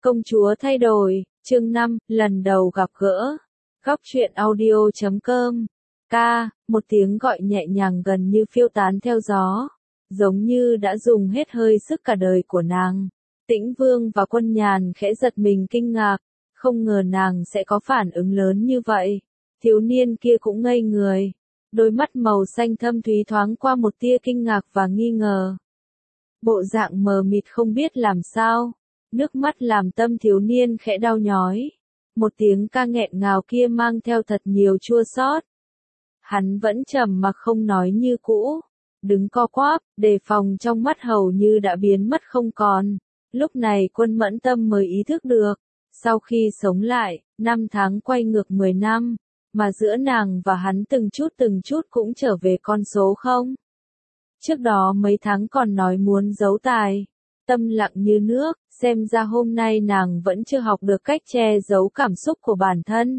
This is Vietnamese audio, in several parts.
Công chúa thay đổi, chương 5, lần đầu gặp gỡ. Góc truyện audio.com. Một tiếng gọi nhẹ nhàng gần như phiêu tán theo gió, giống như đã dùng hết hơi sức cả đời của nàng. Tĩnh Vương và Quân Nhàn khẽ giật mình kinh ngạc, không ngờ nàng sẽ có phản ứng lớn như vậy. Thiếu niên kia cũng ngây người, đôi mắt màu xanh thâm thúy thoáng qua một tia kinh ngạc và nghi ngờ. Bộ dạng mờ mịt không biết làm sao, nước mắt làm tâm thiếu niên khẽ đau nhói. Một tiếng ca nghẹn ngào kia mang theo thật nhiều chua xót. Hắn vẫn trầm mặc không nói như cũ, đứng co quắp, đề phòng trong mắt hầu như đã biến mất không còn. Lúc này Quân Mẫn Tâm mới ý thức được, sau khi sống lại, 5 tháng quay ngược 10 năm, mà giữa nàng và hắn từng chút cũng trở về con số 0. Trước đó mấy tháng còn nói muốn giấu tài, tâm lặng như nước, xem ra hôm nay nàng vẫn chưa học được cách che giấu cảm xúc của bản thân.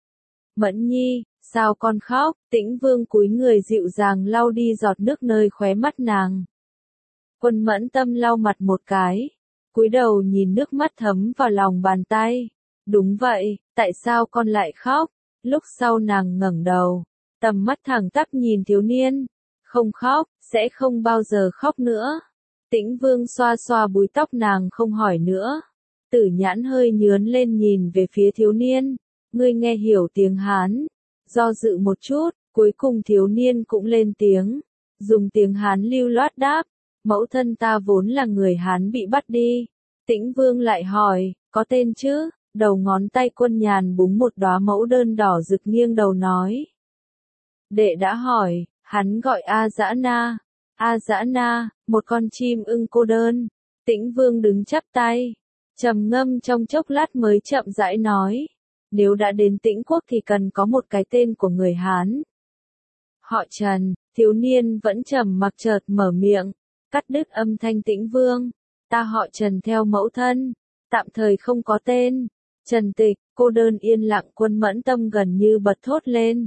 Mẫn Nhi, sao con khóc? Tĩnh Vương cúi người dịu dàng lau đi giọt nước nơi khóe mắt nàng. Quân Mẫn Tâm lau mặt một cái, cúi đầu nhìn nước mắt thấm vào lòng bàn tay. Đúng vậy, tại sao con lại khóc? Lúc sau nàng ngẩng đầu, tầm mắt thẳng tắp nhìn thiếu niên. Không khóc, sẽ không bao giờ khóc nữa. Tĩnh Vương xoa xoa búi tóc nàng không hỏi nữa. Tử nhãn hơi nhướn lên nhìn về phía thiếu niên. Ngươi nghe hiểu tiếng Hán. Do dự một chút, cuối cùng thiếu niên cũng lên tiếng. Dùng tiếng Hán lưu loát đáp. Mẫu thân ta vốn là người Hán bị bắt đi. Tĩnh Vương lại hỏi, có tên chứ? Đầu ngón tay Quân Nhàn búng một đóa mẫu đơn đỏ rực nghiêng đầu nói. Đệ đã hỏi, hắn gọi A Dã Na. A Dã Na, một con chim ưng cô đơn. Tĩnh Vương đứng chắp tay, trầm ngâm trong chốc lát mới chậm rãi nói. Nếu đã đến Tĩnh Quốc thì cần có một cái tên của người Hán. Họ Trần, thiếu niên vẫn trầm mặc chợt mở miệng, cắt đứt âm thanh Tĩnh Vương. Ta họ Trần theo mẫu thân, tạm thời không có tên. Trần Tịch, cô đơn yên lặng. Quân Mẫn Tâm gần như bật thốt lên.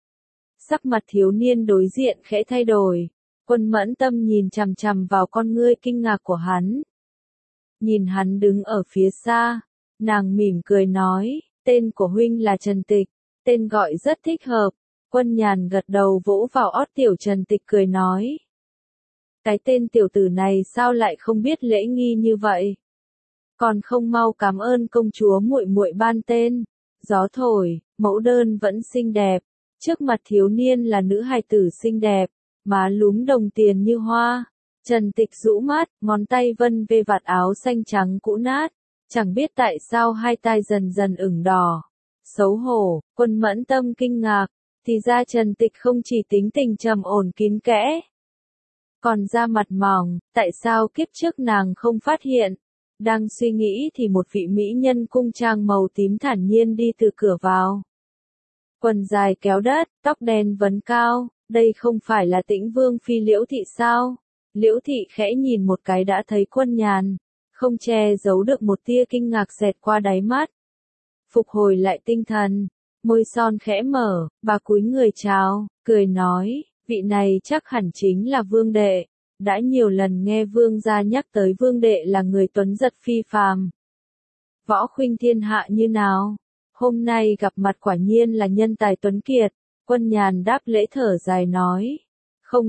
Sắc mặt thiếu niên đối diện khẽ thay đổi. Quân Mẫn Tâm nhìn chằm chằm vào con ngươi kinh ngạc của hắn. Nhìn hắn đứng ở phía xa, nàng mỉm cười nói, tên của huynh là Trần Tịch, tên gọi rất thích hợp. Quân Nhàn gật đầu vỗ vào ót tiểu Trần Tịch cười nói. Cái tên tiểu tử này sao lại không biết lễ nghi như vậy? Còn không mau cảm ơn công chúa muội muội ban tên. Gió thổi, mẫu đơn vẫn xinh đẹp. Trước mặt thiếu niên là nữ hài tử xinh đẹp, má lúm đồng tiền như hoa. Trần Tịch rũ mắt, ngón tay vân về vạt áo xanh trắng cũ nát. Chẳng biết tại sao hai tai dần dần ửng đỏ. Xấu hổ, Quân Mẫn Tâm kinh ngạc, thì ra Trần Tịch không chỉ tính tình trầm ổn kín kẽ, còn da mặt mỏng, tại sao kiếp trước nàng không phát hiện. Đang suy nghĩ thì một vị mỹ nhân cung trang màu tím thản nhiên đi từ cửa vào. Quần dài kéo đất, tóc đen vấn cao, đây không phải là Tĩnh Vương phi Liễu Thị sao? Liễu Thị khẽ nhìn một cái đã thấy Quân Nhàn, không che giấu được một tia kinh ngạc xẹt qua đáy mắt. Phục hồi lại tinh thần, môi son khẽ mở, bà cúi người chào, cười nói, vị này chắc hẳn chính là Vương đệ. Đã nhiều lần nghe Vương gia nhắc tới Vương đệ là người tuấn giật phi phàm. Võ khuynh thiên hạ như nào? Hôm nay gặp mặt quả nhiên là nhân tài tuấn kiệt. Quân Nhàn đáp lễ thở dài nói. Không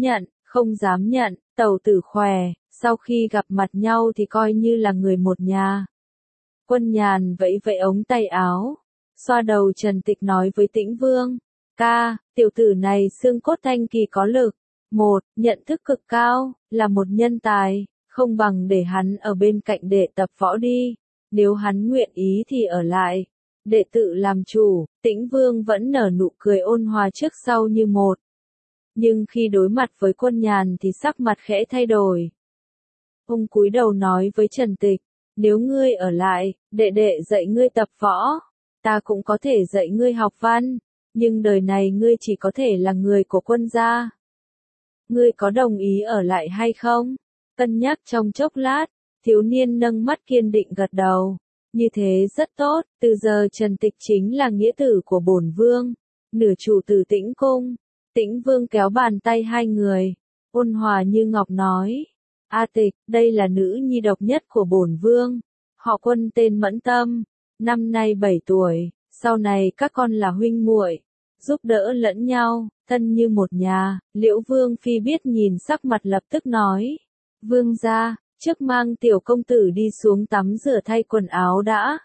dám nhận, tẩu tử khỏe, sau khi gặp mặt nhau thì coi như là người một nhà. Quân Nhàn vẫy vẫy ống tay áo, xoa đầu Trần Tịch nói với Tĩnh Vương. Tiểu tử này xương cốt thanh kỳ có lực. Nhận thức cực cao, là một nhân tài, không bằng để hắn ở bên cạnh đệ tập võ đi. Nếu hắn nguyện ý thì ở lại. Đệ tự làm chủ. Tĩnh Vương vẫn nở nụ cười ôn hòa trước sau như một. Nhưng khi đối mặt với Quân Nhàn thì sắc mặt khẽ thay đổi. Ông cúi đầu nói với Trần Tịch, nếu ngươi ở lại, đệ dạy ngươi tập võ, ta cũng có thể dạy ngươi học văn, nhưng đời này ngươi chỉ có thể là người của Quân gia. Ngươi có đồng ý ở lại hay không? Cân nhắc trong chốc lát, thiếu niên nâng mắt kiên định gật đầu. Như thế rất tốt, từ giờ Trần Tịch chính là nghĩa tử của bổn vương, nửa chủ tử Tĩnh cung. Tĩnh Vương kéo bàn tay hai người, ôn hòa như ngọc nói. A Tịch, đây là nữ nhi độc nhất của bổn vương. họ Quân tên Mẫn Tâm, năm nay 7 tuổi, sau này các con là huynh muội, giúp đỡ lẫn nhau, thân như một nhà. Liễu Vương Phi biết nhìn sắc mặt lập tức nói, Vương gia, trước mang tiểu công tử đi xuống tắm rửa thay quần áo đã.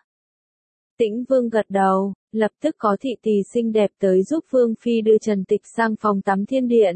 Tĩnh Vương gật đầu, lập tức có thị tỳ xinh đẹp tới giúp Vương Phi đưa Trần Tịch sang phòng tắm thiên điện.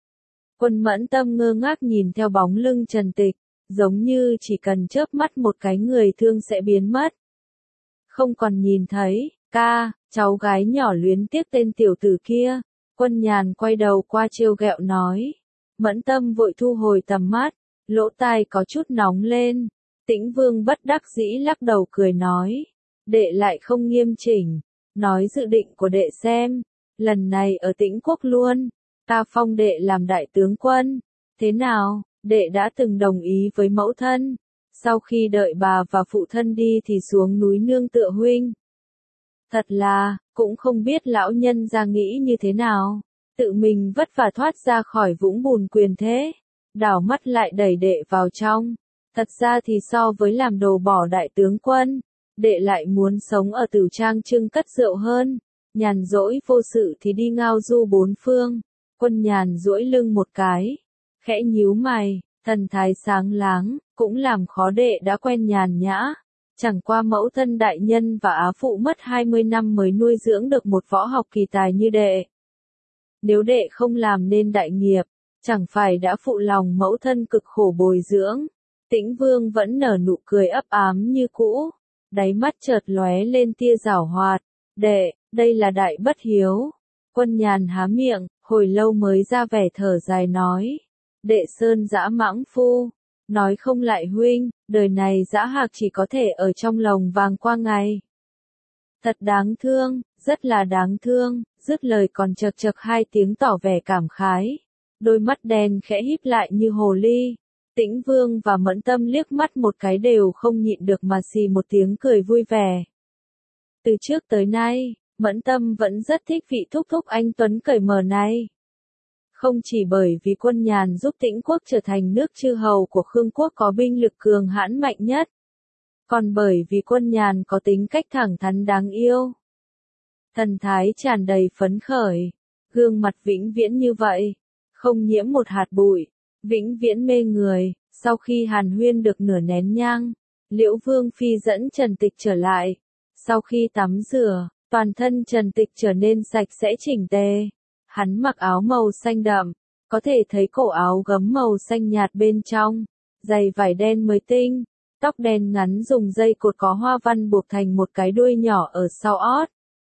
Quân Mẫn Tâm ngơ ngác nhìn theo bóng lưng Trần Tịch, giống như chỉ cần chớp mắt một cái người thương sẽ biến mất. Không còn nhìn thấy, cháu gái nhỏ luyến tiếc tên tiểu tử kia. Quân Nhàn quay đầu qua trêu ghẹo nói. Mẫn Tâm vội thu hồi tầm mắt, lỗ tai có chút nóng lên. Tĩnh Vương bất đắc dĩ lắc đầu cười nói. Đệ lại không nghiêm chỉnh, nói dự định của đệ xem, lần này ở Tĩnh Quốc luôn, ta phong đệ làm đại tướng quân, thế nào, đệ đã từng đồng ý với mẫu thân, sau khi đợi bà và phụ thân đi thì xuống núi nương tựa huynh. Thật là, cũng không biết lão nhân ra nghĩ như thế nào, tự mình vất vả thoát ra khỏi vũng bùn quyền thế, đảo mắt lại đẩy đệ vào trong, thật ra thì so với làm đồ bỏ đại tướng quân, đệ lại muốn sống ở Tửu Trang trưng cất rượu hơn, nhàn rỗi vô sự thì đi ngao du bốn phương. Quân Nhàn duỗi lưng một cái, khẽ nhíu mày, thần thái sáng láng, cũng làm khó đệ đã quen nhàn nhã. Chẳng qua mẫu thân đại nhân và á phụ mất 20 năm mới nuôi dưỡng được một võ học kỳ tài như đệ. Nếu đệ không làm nên đại nghiệp, chẳng phải đã phụ lòng mẫu thân cực khổ bồi dưỡng. Tĩnh Vương vẫn nở nụ cười ấp ám như cũ, đáy mắt chợt lóe lên tia giảo hoạt. Đệ, đây là đại bất hiếu. Quân Nhàn há miệng, hồi lâu mới ra vẻ thở dài nói. Đệ sơn dã mãng phu, nói không lại huynh, đời này dã hạc chỉ có thể ở trong lồng vàng qua ngày. Thật đáng thương, rất là đáng thương, dứt lời còn chậc chậc hai tiếng tỏ vẻ cảm khái. Đôi mắt đen khẽ híp lại như hồ ly. Tĩnh Vương và Mẫn Tâm liếc mắt một cái đều không nhịn được mà xì một tiếng cười vui vẻ. Từ trước tới nay, Mẫn Tâm vẫn rất thích vị thúc thúc anh tuấn cởi mở này. Không chỉ bởi vì Quân Nhàn giúp Tĩnh Quốc trở thành nước chư hầu của Khương Quốc có binh lực cường hãn mạnh nhất, còn bởi vì Quân Nhàn có tính cách thẳng thắn đáng yêu. Thần thái tràn đầy phấn khởi, gương mặt vĩnh viễn như vậy, không nhiễm một hạt bụi, vĩnh viễn mê người. Sau khi hàn huyên được nửa nén nhang, Liễu Vương Phi dẫn Trần Tịch trở lại. Sau khi tắm rửa, toàn thân Trần Tịch trở nên sạch sẽ chỉnh tề. Hắn mặc áo màu xanh đậm, có thể thấy cổ áo gấm màu xanh nhạt bên trong, giày vải đen mới tinh, tóc đen ngắn dùng dây cột có hoa văn buộc thành một cái đuôi nhỏ ở sau ót.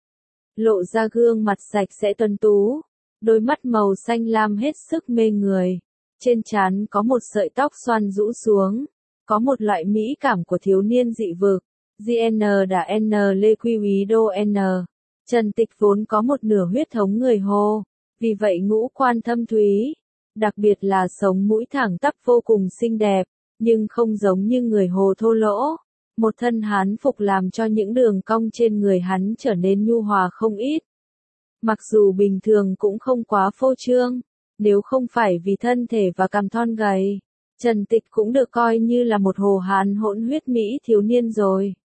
Lộ ra gương mặt sạch sẽ tuấn tú, đôi mắt màu xanh lam hết sức mê người. Trên trán có một sợi tóc xoăn rũ xuống, có một loại mỹ cảm của thiếu niên dị vực. GN đã N Lê Quy Úy Đô N. Trần Tịch vốn có một nửa huyết thống người Hồ, vì vậy ngũ quan thâm thúy, đặc biệt là sống mũi thẳng tắp vô cùng xinh đẹp, nhưng không giống như người Hồ thô lỗ. Một thân hán phục làm cho những đường cong trên người hắn trở nên nhu hòa không ít. Mặc dù bình thường cũng không quá phô trương, nếu không phải vì thân thể và cằm thon gầy, Trần Tịch cũng được coi như là một hồ hán hỗn huyết mỹ thiếu niên rồi.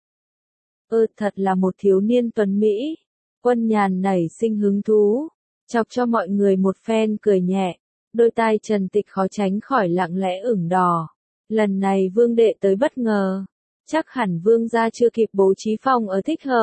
Thật là một thiếu niên tuấn mỹ. Quân Nhàn nảy sinh hứng thú, chọc cho mọi người một phen cười nhẹ, đôi tai Trần Tịch khó tránh khỏi lặng lẽ ửng đỏ. Lần này Vương đệ tới bất ngờ, chắc hẳn Vương gia chưa kịp bố trí phòng ở thích hợp.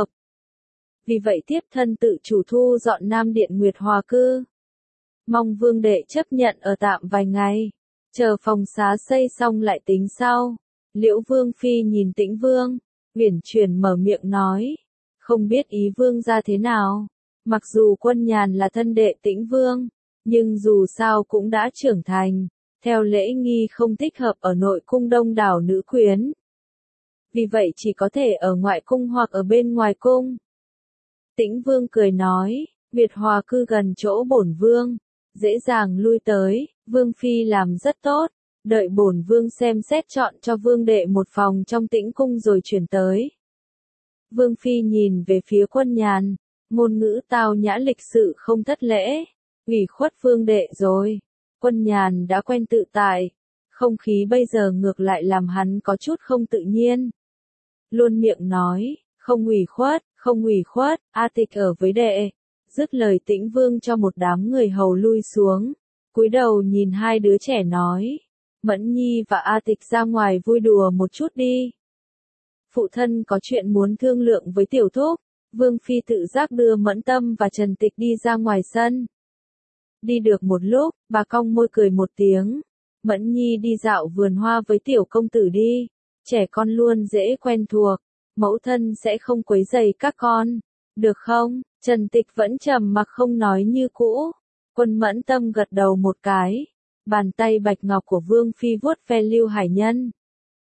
Vì vậy tiếp thân tự chủ thu dọn Nam Điện Nguyệt Hòa cư. Mong Vương đệ chấp nhận ở tạm vài ngày, chờ phòng xá xây xong lại tính sau. Liễu Vương Phi nhìn Tĩnh Vương, uyển chuyển mở miệng nói, không biết ý Vương gia thế nào. Mặc dù Quân Nhàn là thân đệ Tĩnh Vương, nhưng dù sao cũng đã trưởng thành, theo lễ nghi không thích hợp ở nội cung đông đảo nữ quyến. Vì vậy chỉ có thể ở ngoại cung hoặc ở bên ngoài cung. Tĩnh Vương cười nói, Nguyệt Hòa cư gần chỗ bổn Vương, dễ dàng lui tới, Vương Phi làm rất tốt, đợi bổn Vương xem xét chọn cho Vương đệ một phòng trong Tĩnh cung rồi chuyển tới. Vương Phi nhìn về phía Quân Nhàn, ngôn ngữ tao nhã lịch sự không thất lễ, ủy khuất Vương đệ rồi. Quân Nhàn đã quen tự tại, không khí bây giờ ngược lại làm hắn có chút không tự nhiên. luôn miệng nói, không ủy khuất, A Tịch ở với đệ. Dứt lời Tĩnh Vương cho một đám người hầu lui xuống, cúi đầu nhìn hai đứa trẻ nói, Mẫn Nhi và A Tịch ra ngoài vui đùa một chút đi. Phụ thân có chuyện muốn thương lượng với tiểu thúc. Vương Phi tự giác đưa Mẫn Tâm và Trần Tịch đi ra ngoài sân. Đi được một lúc, bà cong môi cười một tiếng. Mẫn Nhi đi dạo vườn hoa với tiểu công tử đi. Trẻ con luôn dễ quen thuộc. Mẫu thân sẽ không quấy rầy các con. Được không? Trần Tịch vẫn trầm mặc không nói như cũ. Quân Mẫn Tâm gật đầu một cái. Bàn tay bạch ngọc của Vương Phi vuốt ve Lưu Hải Nhân.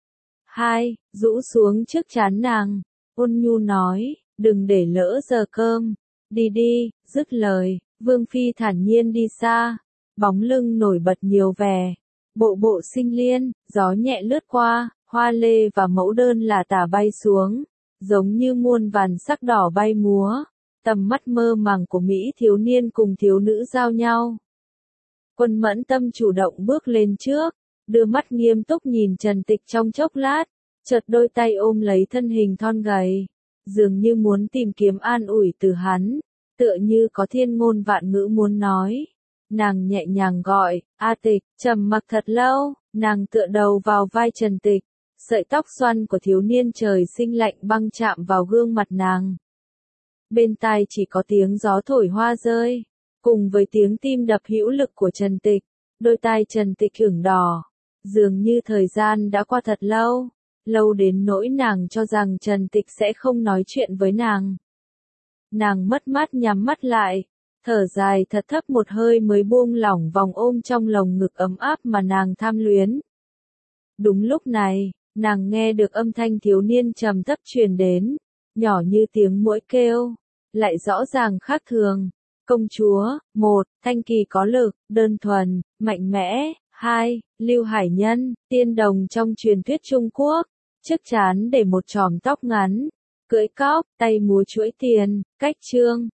Rũ xuống trước trán nàng. Ôn nhu nói, đừng để lỡ giờ cơm. Đi đi, dứt lời, Vương Phi thản nhiên đi xa. Bóng lưng nổi bật nhiều vẻ. Bộ bộ sinh liên, gió nhẹ lướt qua, hoa lê và mẫu đơn là tả bay xuống. Giống như muôn vàn sắc đỏ bay múa. Tầm mắt mơ màng của Mỹ thiếu niên cùng thiếu nữ giao nhau. Quân Mẫn Tâm chủ động bước lên trước, đưa mắt nghiêm túc nhìn Trần Tịch trong chốc lát, chợt đôi tay ôm lấy thân hình thon gầy, dường như muốn tìm kiếm an ủi từ hắn, tựa như có thiên ngôn vạn ngữ muốn nói. Nàng nhẹ nhàng gọi, A Tịch, trầm mặc thật lâu, nàng tựa đầu vào vai Trần Tịch, sợi tóc xoăn của thiếu niên trời sinh lạnh băng chạm vào gương mặt nàng. Bên tai chỉ có tiếng gió thổi hoa rơi, cùng với tiếng tim đập hữu lực của Trần Tịch, đôi tai Trần Tịch ửng đỏ, dường như thời gian đã qua thật lâu, lâu đến nỗi nàng cho rằng Trần Tịch sẽ không nói chuyện với nàng. Nàng mất mát nhắm mắt lại, thở dài thật thấp một hơi mới buông lỏng vòng ôm trong lồng ngực ấm áp mà nàng tham luyến. Đúng lúc này, nàng nghe được âm thanh thiếu niên trầm thấp truyền đến, nhỏ như tiếng muỗi kêu, lại rõ ràng khác thường. Công chúa, 1, thanh kỳ có lực, đơn thuần, mạnh mẽ, 2, Lưu Hải Nhân, tiên đồng trong truyền thuyết Trung Quốc, trước trán để một chòm tóc ngắn, cưỡi cóc, tay múa chuỗi tiền, cách chương.